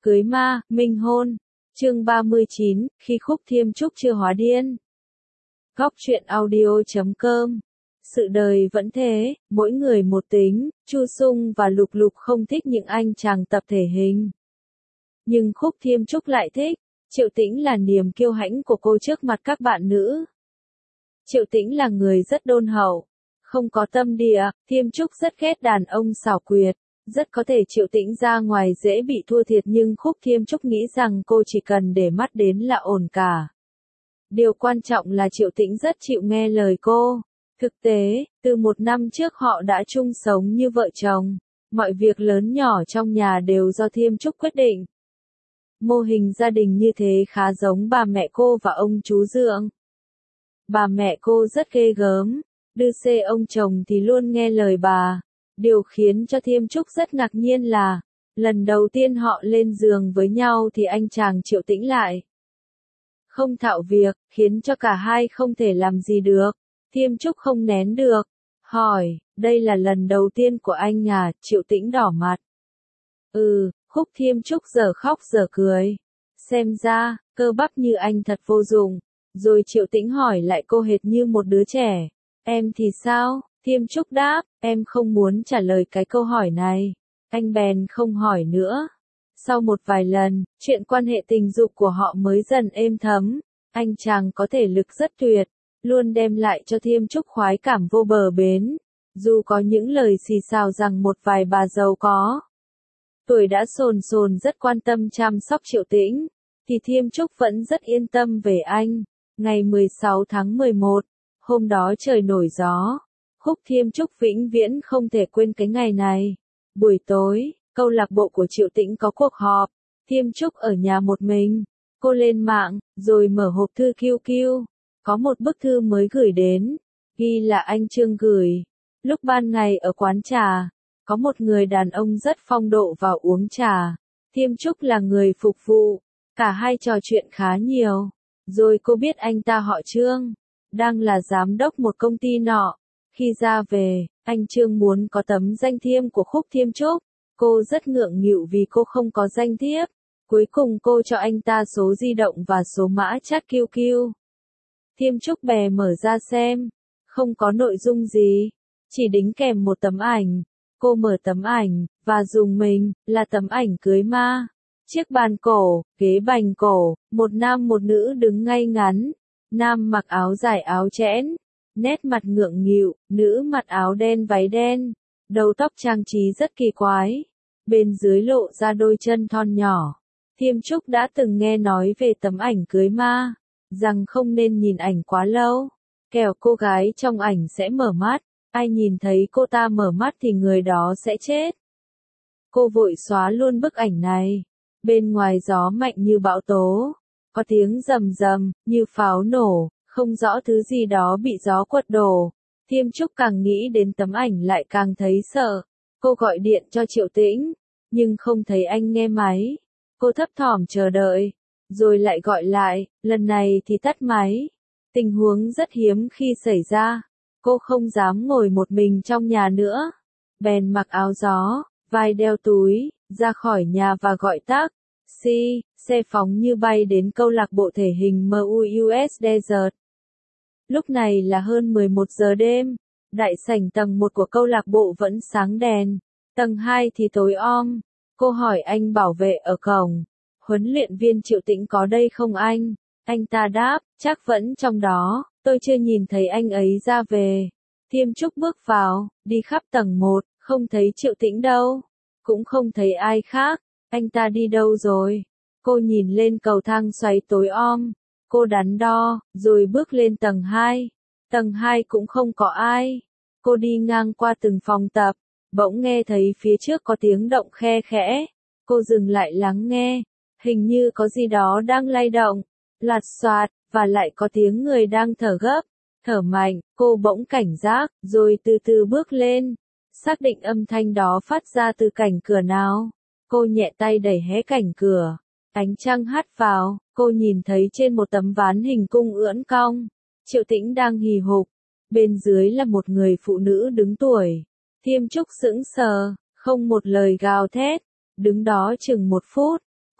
Cưới ma, minh hôn. Chương 39, khi Khúc Thiêm Trúc chưa hóa điên. Góc truyện audio.com. Sự đời vẫn thế, mỗi người một tính, Chu Sung và Lục Lục không thích những anh chàng tập thể hình. Nhưng Khúc Thiêm Trúc lại thích. Triệu Tĩnh là niềm kiêu hãnh của cô trước mặt các bạn nữ. Triệu Tĩnh là người rất đôn hậu, không có tâm địa. Thiêm Trúc rất ghét đàn ông xảo quyệt. Rất có thể Triệu Tĩnh ra ngoài dễ bị thua thiệt, nhưng Khúc Thiêm Trúc nghĩ rằng cô chỉ cần để mắt đến là ổn cả. Điều quan trọng là Triệu Tĩnh rất chịu nghe lời cô. Thực tế, từ 1 năm trước họ đã chung sống như vợ chồng. Mọi việc lớn nhỏ trong nhà đều do Thiêm Trúc quyết định. Mô hình gia đình như thế khá giống bà mẹ cô và ông chú Dượng. Bà mẹ cô rất ghê gớm, đư xê ông chồng thì luôn nghe lời bà. Điều khiến cho Thiêm Trúc rất ngạc nhiên là, lần đầu tiên họ lên giường với nhau thì anh chàng Triệu Tĩnh lại không thạo việc, khiến cho cả hai không thể làm gì được. Thiêm Trúc không nén được, hỏi, đây là lần đầu tiên của anh à? Triệu Tĩnh đỏ mặt. Khúc Thiêm Trúc giờ khóc giờ cười. Xem ra, cơ bắp như anh thật vô dụng. Rồi Triệu Tĩnh hỏi lại cô hệt như một đứa trẻ. Em thì sao? Thiêm Trúc đáp, em không muốn trả lời cái câu hỏi này. Anh bèn không hỏi nữa. Sau một vài lần, chuyện quan hệ tình dục của họ mới dần êm thấm. Anh chàng có thể lực rất tuyệt, luôn đem lại cho Thiêm Trúc khoái cảm vô bờ bến. Dù có những lời xì xào rằng một vài bà giàu có tuổi đã sồn rất quan tâm chăm sóc Triệu Tĩnh, thì Thiêm Trúc vẫn rất yên tâm về anh. Ngày 16 tháng 11, hôm đó trời nổi gió. Khúc Thiêm Trúc vĩnh viễn không thể quên cái ngày này. Buổi tối, câu lạc bộ của Triệu Tĩnh có cuộc họp. Thiêm Trúc ở nhà một mình. Cô lên mạng, rồi mở hộp thư QQ. Có một bức thư mới gửi đến. Ghi là anh Trương gửi. Lúc ban ngày ở quán trà, có một người đàn ông rất phong độ vào uống trà. Thiêm Trúc là người phục vụ. Cả hai trò chuyện khá nhiều. Rồi cô biết anh ta họ Trương, đang là giám đốc một công ty nọ. Khi ra về, anh Trương muốn có tấm danh thiếp của Khúc Thiêm Trúc. Cô rất ngượng nghịu vì cô không có danh thiếp. Cuối cùng cô cho anh ta số di động và số mã chat QQ. Thiêm Trúc bè mở ra xem. Không có nội dung gì, chỉ đính kèm một tấm ảnh. Cô mở tấm ảnh, và dùng mình, là tấm ảnh cưới ma. Chiếc bàn cổ, ghế bành cổ, một nam một nữ đứng ngay ngắn. Nam mặc áo dài áo chẽn, nét mặt ngượng nghịu, nữ mặc áo đen váy đen, đầu tóc trang trí rất kỳ quái. Bên dưới lộ ra đôi chân thon nhỏ. Thiêm Trúc đã từng nghe nói về tấm ảnh cưới ma, rằng không nên nhìn ảnh quá lâu, kẻo cô gái trong ảnh sẽ mở mắt. Ai nhìn thấy cô ta mở mắt thì người đó sẽ chết. Cô vội xóa luôn bức ảnh này. Bên ngoài gió mạnh như bão tố. Có tiếng rầm rầm, như pháo nổ, không rõ thứ gì đó bị gió quật đổ. Thiêm Trúc càng nghĩ đến tấm ảnh lại càng thấy sợ. Cô gọi điện cho Triệu Tĩnh, nhưng không thấy anh nghe máy. Cô thấp thỏm chờ đợi, rồi lại gọi lại, lần này thì tắt máy. Tình huống rất hiếm khi xảy ra. Cô không dám ngồi một mình trong nhà nữa. Bèn mặc áo gió, vai đeo túi, ra khỏi nhà và gọi taxi, xe phóng như bay đến câu lạc bộ thể hình MUUS Desert. Lúc này là hơn 11 giờ đêm. Đại sảnh tầng 1 của câu lạc bộ vẫn sáng đèn. Tầng 2 thì tối om. Cô hỏi anh bảo vệ ở cổng, huấn luyện viên Triệu Tĩnh có đây không anh? Anh ta đáp, chắc vẫn trong đó, tôi chưa nhìn thấy anh ấy ra về. Thiêm Trúc bước vào, đi khắp tầng 1, không thấy Triệu Tĩnh đâu, cũng không thấy ai khác. Anh ta đi đâu rồi? Cô nhìn lên cầu thang xoáy tối om. Cô đắn đo, rồi bước lên tầng 2. Tầng 2 cũng không có ai. Cô đi ngang qua từng phòng tập, bỗng nghe thấy phía trước có tiếng động khe khẽ. Cô dừng lại lắng nghe, hình như có gì đó đang lay động, lạt xoạt, và lại có tiếng người đang thở gấp, thở mạnh. Cô bỗng cảnh giác, rồi từ từ bước lên, xác định âm thanh đó phát ra từ cạnh cửa nào. Cô nhẹ tay đẩy hé cạnh cửa, ánh trăng hắt vào, cô nhìn thấy trên một tấm ván hình cung ưỡn cong, Triệu Tĩnh đang hì hục, bên dưới là một người phụ nữ đứng tuổi. Thiêm Trúc sững sờ, không một lời gào thét, đứng đó chừng 1 phút.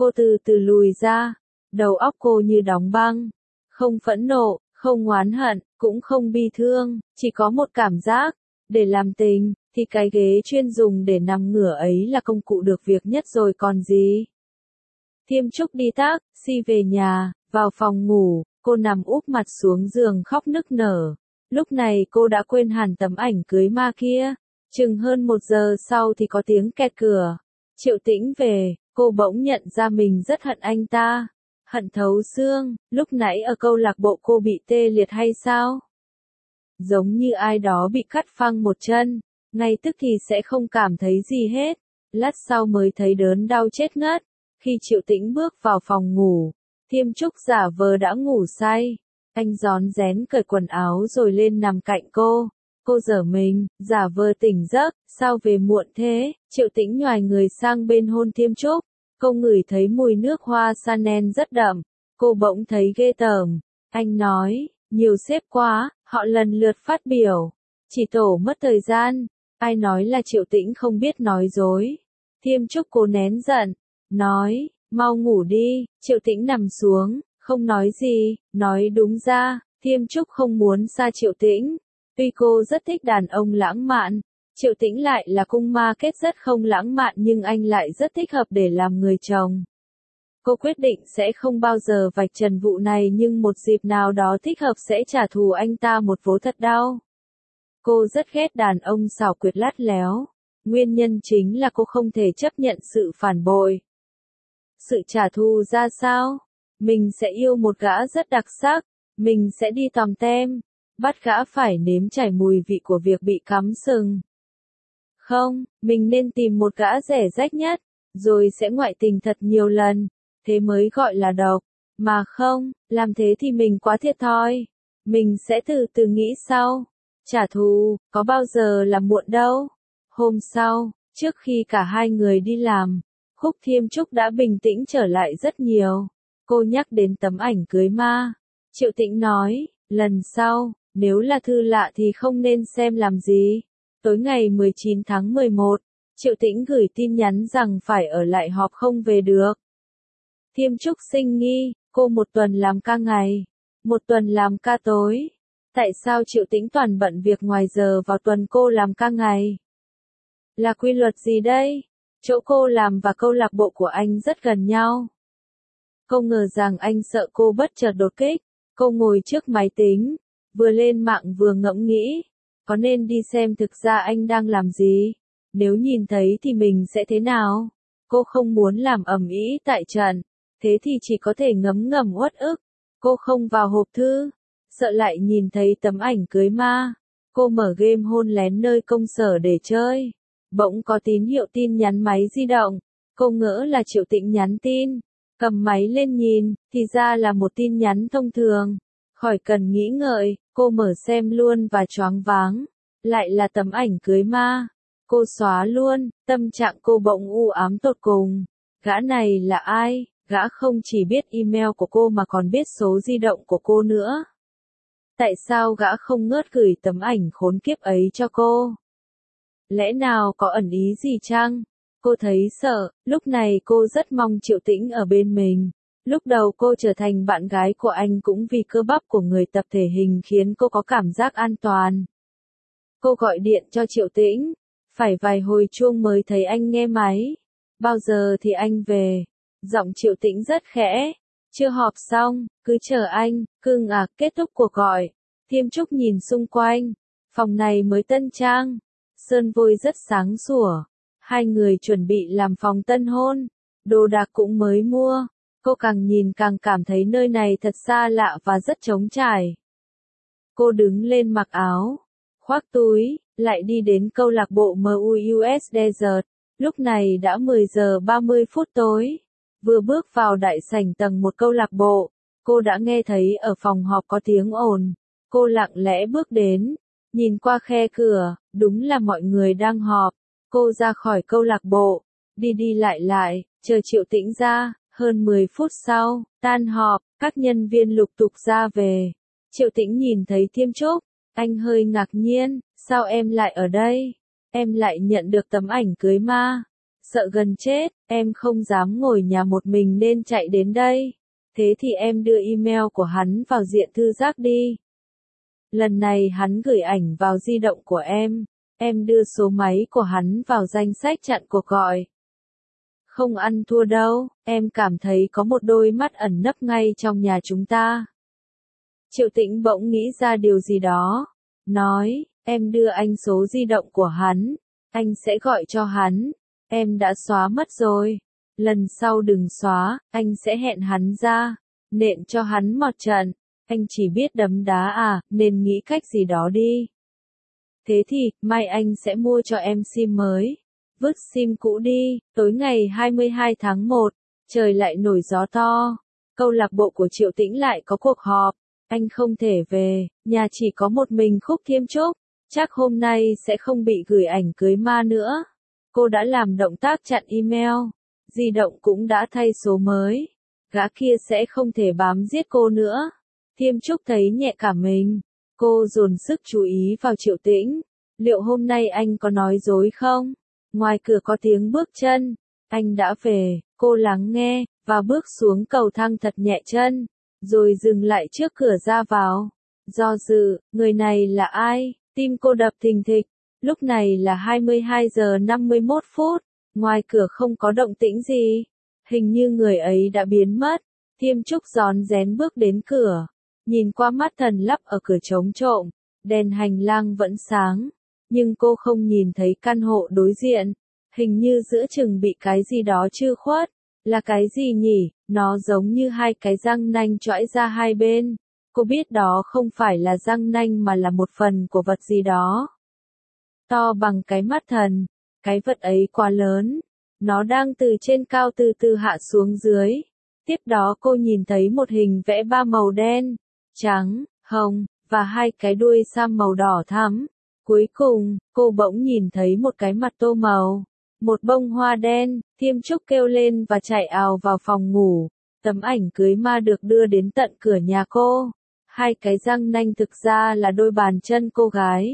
Cô từ từ lùi ra, đầu óc cô như đóng băng, không phẫn nộ, không oán hận, cũng không bi thương, chỉ có một cảm giác, để làm tình, thì cái ghế chuyên dùng để nằm ngửa ấy là công cụ được việc nhất rồi còn gì. Thiêm Trúc đi taxi về nhà, vào phòng ngủ, cô nằm úp mặt xuống giường khóc nức nở. Lúc này cô đã quên hẳn tấm ảnh cưới ma kia. Chừng hơn 1 giờ sau thì có tiếng kẹt cửa. Triệu Tĩnh về, cô bỗng nhận ra mình rất hận anh ta. Hận thấu xương, lúc nãy ở câu lạc bộ cô bị tê liệt hay sao? Giống như ai đó bị cắt phăng một chân, ngay tức thì sẽ không cảm thấy gì hết. Lát sau mới thấy đớn đau chết ngất. Khi Triệu Tĩnh bước vào phòng ngủ, Thiêm Trúc giả vờ đã ngủ say. Anh rón rén cởi quần áo rồi lên nằm cạnh cô. Cô giở mình, giả vờ tỉnh giấc, sao về muộn thế? Triệu Tĩnh nhoài người sang bên hôn Thiêm Trúc. Cô ngửi thấy mùi nước hoa Chanel rất đậm. Cô bỗng thấy ghê tởm. Anh nói, nhiều sếp quá, họ lần lượt phát biểu. Chỉ tổ mất thời gian. Ai nói là Triệu Tĩnh không biết nói dối. Thiêm Trúc cố nén giận. Nói, mau ngủ đi. Triệu Tĩnh nằm xuống, không nói gì. Nói đúng ra, Thiêm Trúc không muốn xa Triệu Tĩnh. Tuy cô rất thích đàn ông lãng mạn, Triệu Tĩnh lại là cung ma kết rất không lãng mạn nhưng anh lại rất thích hợp để làm người chồng. Cô quyết định sẽ không bao giờ vạch trần vụ này nhưng một dịp nào đó thích hợp sẽ trả thù anh ta một vố thật đau. Cô rất ghét đàn ông xảo quyệt lắt léo. Nguyên nhân chính là cô không thể chấp nhận sự phản bội. Sự trả thù ra sao? Mình sẽ yêu một gã rất đặc sắc. Mình sẽ đi tòm tem. Bắt gã phải nếm trải mùi vị của việc bị cắm sừng. Không, mình nên tìm một gã rẻ rách nhất, rồi sẽ ngoại tình thật nhiều lần, thế mới gọi là độc. Mà không, làm thế thì mình quá thiệt thòi. Mình sẽ từ từ nghĩ sau. Trả thù, có bao giờ là muộn đâu. Hôm sau, trước khi cả hai người đi làm, Khúc Thiêm Trúc đã bình tĩnh trở lại rất nhiều. Cô nhắc đến tấm ảnh cưới ma. Triệu Tĩnh nói, lần sau, nếu là thư lạ thì không nên xem làm gì. Tối ngày 19 tháng 11, Triệu Tĩnh gửi tin nhắn rằng phải ở lại họp không về được. Thiêm Trúc sinh nghi, cô một tuần làm ca ngày, một tuần làm ca tối. Tại sao Triệu Tĩnh toàn bận việc ngoài giờ vào tuần cô làm ca ngày? Là quy luật gì đây? Chỗ cô làm và câu lạc bộ của anh rất gần nhau. Cô ngờ rằng anh sợ cô bất chợt đột kích. Cô ngồi trước máy tính, vừa lên mạng vừa ngẫm nghĩ. Có nên đi xem thực ra anh đang làm gì? Nếu nhìn thấy thì mình sẽ thế nào? Cô không muốn làm ầm ĩ tại trận. Thế thì chỉ có thể ngấm ngầm uất ức. Cô không vào hộp thư. Sợ lại nhìn thấy tấm ảnh cưới ma. Cô mở game hôn lén nơi công sở để chơi. Bỗng có tín hiệu tin nhắn máy di động. Cô ngỡ là Triệu Tĩnh nhắn tin. Cầm máy lên nhìn, thì ra là một tin nhắn thông thường. Khỏi cần nghĩ ngợi, cô mở xem luôn và choáng váng. Lại là tấm ảnh cưới ma. Cô xóa luôn, tâm trạng cô bỗng u ám tột cùng. Gã này là ai? Gã không chỉ biết email của cô mà còn biết số di động của cô nữa. Tại sao gã không ngớt gửi tấm ảnh khốn kiếp ấy cho cô? Lẽ nào có ẩn ý gì chăng? Cô thấy sợ, lúc này cô rất mong Triệu Tĩnh ở bên mình. Lúc đầu cô trở thành bạn gái của anh cũng vì cơ bắp của người tập thể hình khiến cô có cảm giác an toàn. Cô gọi điện cho Triệu Tĩnh, phải vài hồi chuông mới thấy anh nghe máy. Bao giờ thì anh về? Giọng Triệu Tĩnh rất khẽ. Chưa họp xong, cứ chờ anh, cưng à, kết thúc cuộc gọi. Thiêm Trúc nhìn xung quanh. Phòng này mới tân trang. Sơn vôi rất sáng sủa. Hai người chuẩn bị làm phòng tân hôn. Đồ đạc cũng mới mua. Cô càng nhìn càng cảm thấy nơi này thật xa lạ và rất trống trải. Cô đứng lên mặc áo, khoác túi, lại đi đến câu lạc bộ MUUS Desert. Lúc này đã 10 giờ 30 phút tối. Vừa bước vào đại sảnh tầng 1 câu lạc bộ, cô đã nghe thấy ở phòng họp có tiếng ồn. Cô lặng lẽ bước đến, nhìn qua khe cửa, đúng là mọi người đang họp. Cô ra khỏi câu lạc bộ, đi đi lại, chờ Triệu Tĩnh ra. Hơn 10 phút sau, tan họp, các nhân viên lục tục ra về. Triệu Tĩnh nhìn thấy Thiêm Trúc, anh hơi ngạc nhiên, sao em lại ở đây? Em lại nhận được tấm ảnh cưới ma. sợ gần chết, em không dám ngồi nhà một mình nên chạy đến đây. Thế thì em đưa email của hắn vào diện thư giác đi. Lần này hắn gửi ảnh vào di động của em đưa số máy của hắn vào danh sách chặn cuộc gọi. Không ăn thua đâu, em cảm thấy có một đôi mắt ẩn nấp ngay trong nhà chúng ta. Triệu Tĩnh bỗng nghĩ ra điều gì đó, nói, em đưa anh số di động của hắn, anh sẽ gọi cho hắn, em đã xóa mất rồi, lần sau đừng xóa, anh sẽ hẹn hắn ra, nện cho hắn một trận, anh chỉ biết đấm đá à, nên nghĩ cách gì đó đi. Thế thì, mai anh sẽ mua cho em sim mới. Vứt sim cũ đi, tối ngày 22 tháng 1, trời lại nổi gió to. Câu lạc bộ của Triệu Tĩnh lại có cuộc họp, anh không thể về, nhà chỉ có một mình Khúc Thiêm Trúc, chắc hôm nay sẽ không bị gửi ảnh cưới ma nữa. Cô đã làm động tác chặn email, di động cũng đã thay số mới, gã kia sẽ không thể bám giết cô nữa. Thiêm Trúc thấy nhẹ cả mình, cô dồn sức chú ý vào Triệu Tĩnh, liệu hôm nay anh có nói dối không? Ngoài cửa có tiếng bước chân, anh đã về, cô lắng nghe, và bước xuống cầu thang thật nhẹ chân, rồi dừng lại trước cửa ra vào. Do dự, người này là ai? Tim cô đập thình thịch, lúc này là 22 giờ 51 phút, ngoài cửa không có động tĩnh gì, hình như người ấy đã biến mất. Thiêm Trúc rón rén bước đến cửa, nhìn qua mắt thần lắp ở cửa trống trộm, đèn hành lang vẫn sáng. Nhưng cô không nhìn thấy căn hộ đối diện, hình như giữa chừng bị cái gì đó trư khuất, là cái gì nhỉ, nó giống như hai cái răng nanh chõi ra hai bên, cô biết đó không phải là răng nanh mà là một phần của vật gì đó. To bằng cái mắt thần, cái vật ấy quá lớn, nó đang từ trên cao từ từ hạ xuống dưới, tiếp đó cô nhìn thấy một hình vẽ ba màu đen, trắng, hồng, và hai cái đuôi sam màu đỏ thắm. Cuối cùng, cô bỗng nhìn thấy một cái mặt tô màu, một bông hoa đen. Thiêm Trúc kêu lên và chạy ào vào phòng ngủ. Tấm ảnh cưới ma được đưa đến tận cửa nhà cô. Hai cái răng nanh thực ra là đôi bàn chân cô gái.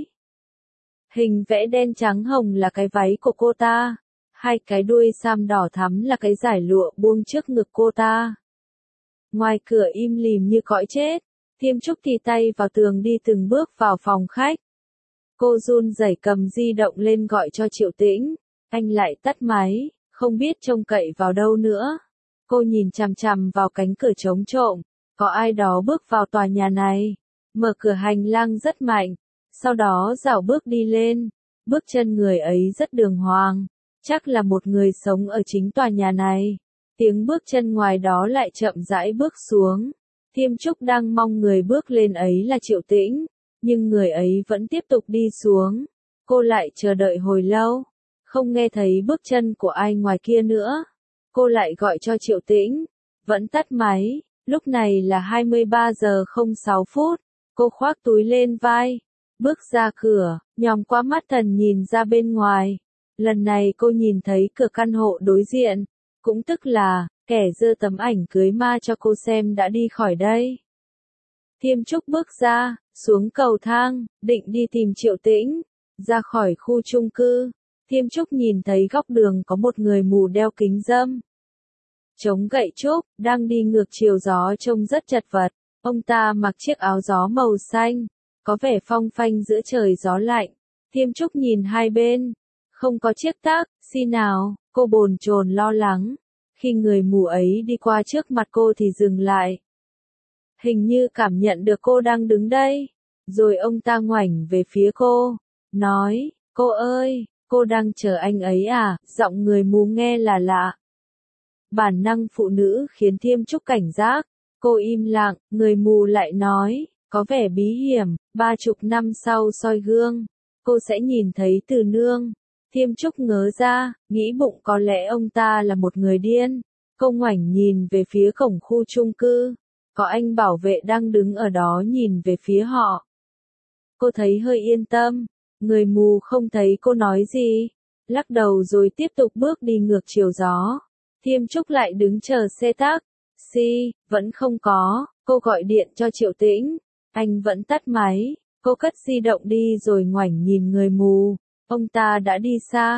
Hình vẽ đen trắng hồng là cái váy của cô ta. Hai cái đuôi sam đỏ thắm là cái dải lụa buông trước ngực cô ta. Ngoài cửa im lìm như cõi chết. Thiêm Trúc thì tay vào tường đi từng bước vào phòng khách. Cô run rẩy cầm di động lên gọi cho Triệu Tĩnh, anh lại tắt máy, không biết trông cậy vào đâu nữa. Cô nhìn chằm chằm vào cánh cửa trống trộm, có ai đó bước vào tòa nhà này, mở cửa hành lang rất mạnh, sau đó rảo bước đi lên, bước chân người ấy rất đường hoàng, chắc là một người sống ở chính tòa nhà này. Tiếng bước chân ngoài đó lại chậm rãi bước xuống. Thiêm Trúc đang mong người bước lên ấy là Triệu Tĩnh. Nhưng người ấy vẫn tiếp tục đi xuống. Cô lại chờ đợi hồi lâu, không nghe thấy bước chân của ai ngoài kia nữa. Cô lại gọi cho Triệu Tĩnh, vẫn tắt máy. Lúc này là 23 giờ 06 phút. Cô khoác túi lên vai, bước ra cửa, nhòm qua mắt thần nhìn ra bên ngoài. Lần này cô nhìn thấy cửa căn hộ đối diện, cũng tức là kẻ giơ tấm ảnh cưới ma cho cô xem đã đi khỏi đây. Thiêm Trúc bước ra, xuống cầu thang, định đi tìm Triệu Tĩnh, ra khỏi khu chung cư. Thiêm Trúc nhìn thấy góc đường có một người mù đeo kính râm, chống gậy trúc, đang đi ngược chiều gió trông rất chật vật. Ông ta mặc chiếc áo gió màu xanh, có vẻ phong phanh giữa trời gió lạnh. Thiêm Trúc nhìn hai bên, không có chiếc taxi nào, cô bồn chồn lo lắng. Khi người mù ấy đi qua trước mặt cô thì dừng lại. Hình như cảm nhận được cô đang đứng đây. Rồi ông ta ngoảnh về phía cô, nói, cô ơi, cô đang chờ anh ấy à? Giọng người mù nghe là lạ. Bản năng phụ nữ khiến Thiêm Trúc cảnh giác. Cô im lặng, người mù lại nói, có vẻ bí hiểm, 30 năm sau soi gương, cô sẽ nhìn thấy Từ Nương. Thiêm Trúc ngớ ra, nghĩ bụng có lẽ ông ta là một người điên. Cô ngoảnh nhìn về phía cổng khu chung cư. Có anh bảo vệ đang đứng ở đó nhìn về phía họ. Cô thấy hơi yên tâm. Người mù không thấy cô nói gì, lắc đầu rồi tiếp tục bước đi ngược chiều gió. Thiêm Trúc lại đứng chờ xe taxi, vẫn không có. Cô gọi điện cho Triệu Tĩnh, anh vẫn tắt máy. Cô cất di động đi rồi ngoảnh nhìn người mù. Ông ta đã đi xa.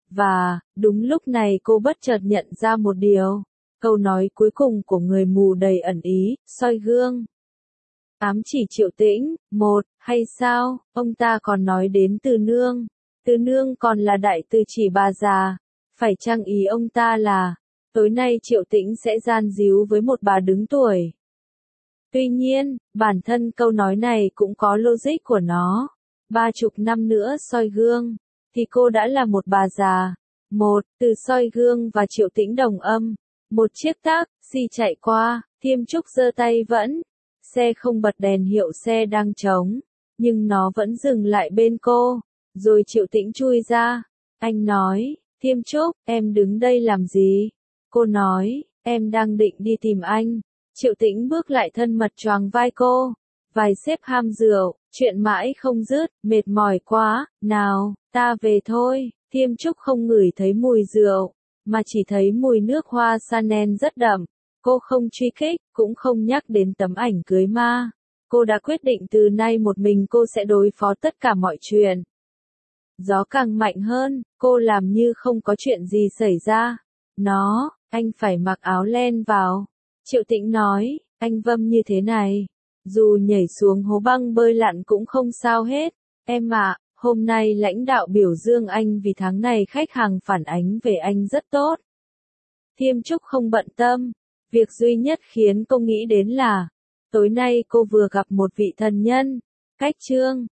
Và, đúng lúc này cô bất chợt nhận ra một điều. Câu nói cuối cùng của người mù đầy ẩn ý, soi gương. Ám chỉ Triệu Tĩnh, một, hay sao, ông ta còn nói đến Từ Nương. Từ Nương còn là đại tư chỉ bà già. Phải chăng ý ông ta là, tối nay Triệu Tĩnh sẽ gian díu với một bà đứng tuổi. Tuy nhiên, bản thân câu nói này cũng có logic của nó. 30 năm nữa soi gương, thì cô đã là một bà già. Một, từ soi gương và Triệu Tĩnh đồng âm. Một chiếc taxi chạy qua, Thiêm Trúc giơ tay vẫn. Xe không bật đèn hiệu xe đang trống, nhưng nó vẫn dừng lại bên cô. Rồi Triệu Tĩnh chui ra. Anh nói, Thiêm Trúc, em đứng đây làm gì? Cô nói, em đang định đi tìm anh. Triệu Tĩnh bước lại thân mật choàng vai cô. Vài xếp ham rượu, chuyện mãi không dứt, mệt mỏi quá, nào, ta về thôi. Thiêm Trúc không ngửi thấy mùi rượu, mà chỉ thấy mùi nước hoa Chanel rất đậm. Cô không truy kích, cũng không nhắc đến tấm ảnh cưới ma. Cô đã quyết định từ nay một mình cô sẽ đối phó tất cả mọi chuyện. Gió càng mạnh hơn, cô làm như không có chuyện gì xảy ra. Anh phải mặc áo len vào. Triệu Tĩnh nói, anh Vâm như thế này. Dù nhảy xuống hố băng bơi lặn cũng không sao hết. Em ạ, hôm nay lãnh đạo biểu dương anh vì tháng này khách hàng phản ánh về anh rất tốt. Thiêm Trúc không bận tâm. Việc duy nhất khiến cô nghĩ đến là, tối nay cô vừa gặp một vị thần nhân, Cách Trương.